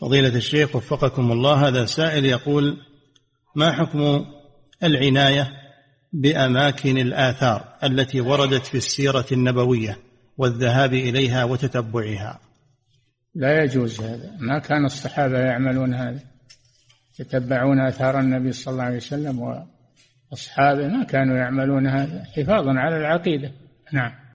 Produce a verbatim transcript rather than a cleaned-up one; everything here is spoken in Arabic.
فضيلة الشيخ وفقكم الله، هذا سائل يقول: ما حكم العناية بأماكن الآثار التي وردت في السيرة النبوية والذهاب إليها وتتبعها؟ لا يجوز هذا، ما كان الصحابة يعملون هذا، يتبعون آثار النبي صلى الله عليه وسلم وأصحابه، ما كانوا يعملون هذا حفاظا على العقيدة. نعم.